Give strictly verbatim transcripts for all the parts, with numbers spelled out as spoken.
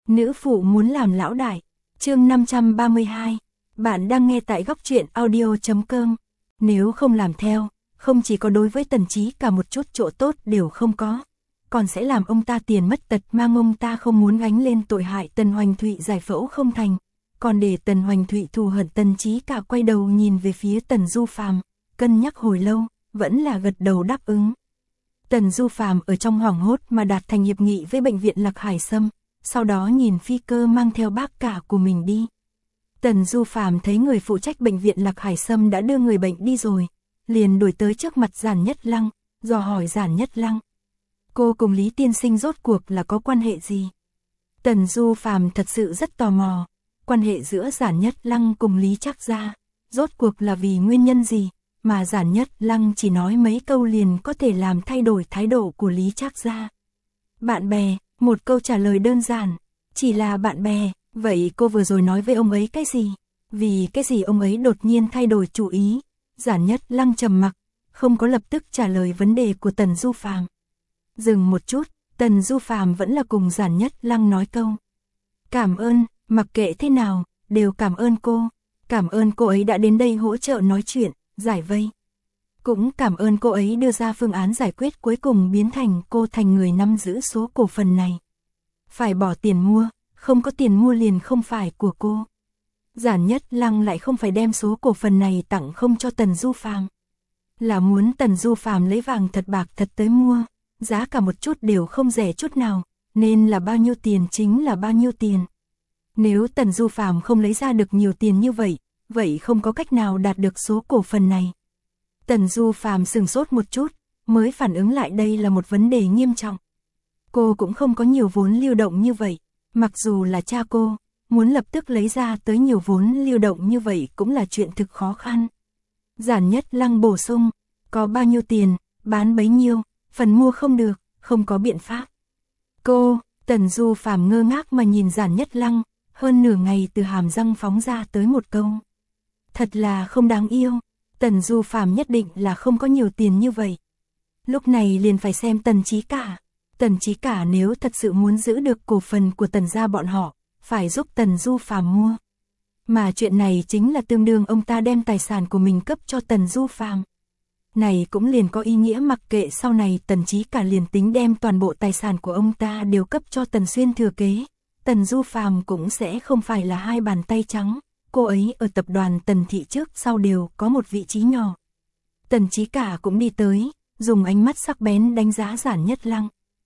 Nữ phụ muốn làm lão đại. Chương năm trăm ba mươi hai. Bạn đang nghe tại góc truyện audio chấm com. Nếu không làm theo, không chỉ có đối với Tần Chí cả một chút chỗ tốt đều không có, còn sẽ làm ông ta tiền mất tật mang, ông ta không muốn gánh lên tội hại Tần Hoành Thụy giải phẫu không thành, còn để Tần Hoành Thụy thù hận. Tần Chí cả quay đầu nhìn về phía Tần Du Phàm, cân nhắc hồi lâu, vẫn là gật đầu đáp ứng. Tần Du Phàm ở trong hoảng hốt mà đạt thành hiệp nghị với bệnh viện Lạc Hải Sâm, sau đó nhìn phi cơ mang theo bác cả của mình đi. Tần Du Phàm thấy người phụ trách bệnh viện Lạc Hải Sâm đã đưa người bệnh đi rồi, liền đuổi tới trước mặt Giản Nhất Lăng, dò hỏi Giản Nhất Lăng: cô cùng Lý tiên sinh rốt cuộc là có quan hệ gì? Tần Du Phàm thật sự rất tò mò, quan hệ giữa Giản Nhất Lăng cùng Lý Trác Gia, rốt cuộc là vì nguyên nhân gì, mà Giản Nhất Lăng chỉ nói mấy câu liền có thể làm thay đổi thái độ của Lý Trác Gia. Bạn bè, một câu trả lời đơn giản, chỉ là bạn bè. Vậy cô vừa rồi nói với ông ấy cái gì? Vì cái gì ông ấy đột nhiên thay đổi chủ ý? Giản Nhất Lăng trầm mặc, không có lập tức trả lời vấn đề của Tần Du Phàm. Dừng một chút, Tần Du Phàm vẫn là cùng Giản Nhất Lăng nói câu: cảm ơn, mặc kệ thế nào, đều cảm ơn cô. Cảm ơn cô ấy đã đến đây hỗ trợ nói chuyện, giải vây. Cũng cảm ơn cô ấy đưa ra phương án giải quyết cuối cùng biến thành cô thành người nắm giữ số cổ phần này. Phải bỏ tiền mua, không có tiền mua liền không phải của cô. Giản Nhất Lăng lại không phải đem số cổ phần này tặng không cho Tần Du Phàm, là muốn Tần Du Phàm lấy vàng thật bạc thật tới mua, giá cả một chút đều không rẻ chút nào, nên là bao nhiêu tiền chính là bao nhiêu tiền. Nếu Tần Du Phàm không lấy ra được nhiều tiền như vậy, vậy không có cách nào đạt được số cổ phần này. Tần Du Phàm sừng sốt một chút, mới phản ứng lại đây là một vấn đề nghiêm trọng. Cô cũng không có nhiều vốn lưu động như vậy. Mặc dù là cha cô, muốn lập tức lấy ra tới nhiều vốn lưu động như vậy cũng là chuyện thực khó khăn. Giản Nhất Lăng bổ sung: có bao nhiêu tiền, bán bấy nhiêu, phần mua không được, không có biện pháp. Cô, Tần Du Phàm ngơ ngác mà nhìn Giản Nhất Lăng, hơn nửa ngày từ hàm răng phóng ra tới một câu: thật là không đáng yêu. Tần Du Phàm nhất định là không có nhiều tiền như vậy. Lúc này liền phải xem Tần Chí Cả. Tần Chí Cả nếu thật sự muốn giữ được cổ phần của Tần gia bọn họ, phải giúp Tần Du Phàm mua. Mà chuyện này chính là tương đương ông ta đem tài sản của mình cấp cho Tần Du Phàm. Này cũng liền có ý nghĩa mặc kệ sau này Tần Chí Cả liền tính đem toàn bộ tài sản của ông ta đều cấp cho Tần Xuyên thừa kế, Tần Du Phàm cũng sẽ không phải là hai bàn tay trắng, cô ấy ở tập đoàn Tần thị trước sau đều có một vị trí nhỏ. Tần Chí Cả cũng đi tới, dùng ánh mắt sắc bén đánh giá Giản Nhất Lăng.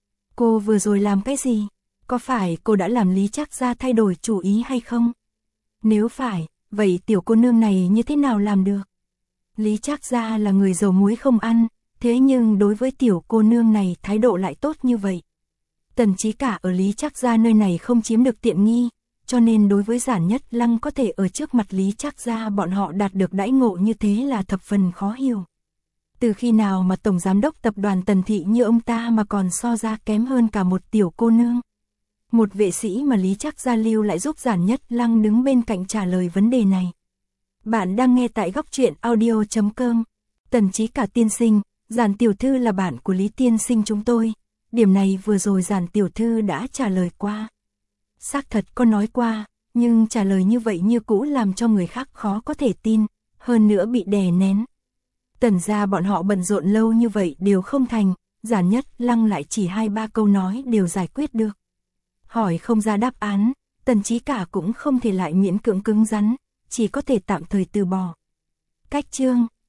Cô vừa rồi làm cái gì? Có phải cô đã làm Lý Trác Gia thay đổi chủ ý hay không? Nếu phải, vậy tiểu cô nương này như thế nào làm được? Lý Trác Gia là người dầu muối không ăn, thế nhưng đối với tiểu cô nương này thái độ lại tốt như vậy. Tần Chí Cả ở Lý Trác Gia nơi này không chiếm được tiện nghi, cho nên đối với Giản Nhất Lăng có thể ở trước mặt Lý Trác Gia bọn họ đạt được đãi ngộ như thế là thập phần khó hiểu. Từ khi nào mà tổng giám đốc tập đoàn Tần thị như ông ta mà còn so ra kém hơn cả một tiểu cô nương? Một vệ sĩ mà Lý Trác Gia lưu lại giúp Giản Nhất Lăng đứng bên cạnh trả lời vấn đề này. Bạn đang nghe tại góc truyện audio chấm com. Tần Chí Cả tiên sinh, Giản tiểu thư là bạn của Lý tiên sinh chúng tôi. Điểm này vừa rồi Giản tiểu thư đã trả lời qua. Xác thật có nói qua, nhưng trả lời như vậy như cũ làm cho người khác khó có thể tin, hơn nữa bị đè nén. Tần gia bọn họ bận rộn lâu như vậy đều không thành, Giản Nhất Lăng lại chỉ hai ba câu nói đều giải quyết được. Hỏi không ra đáp án, Tần Chí Cả cũng không thể lại miễn cưỡng cứng rắn, chỉ có thể tạm thời từ bỏ. Cách chương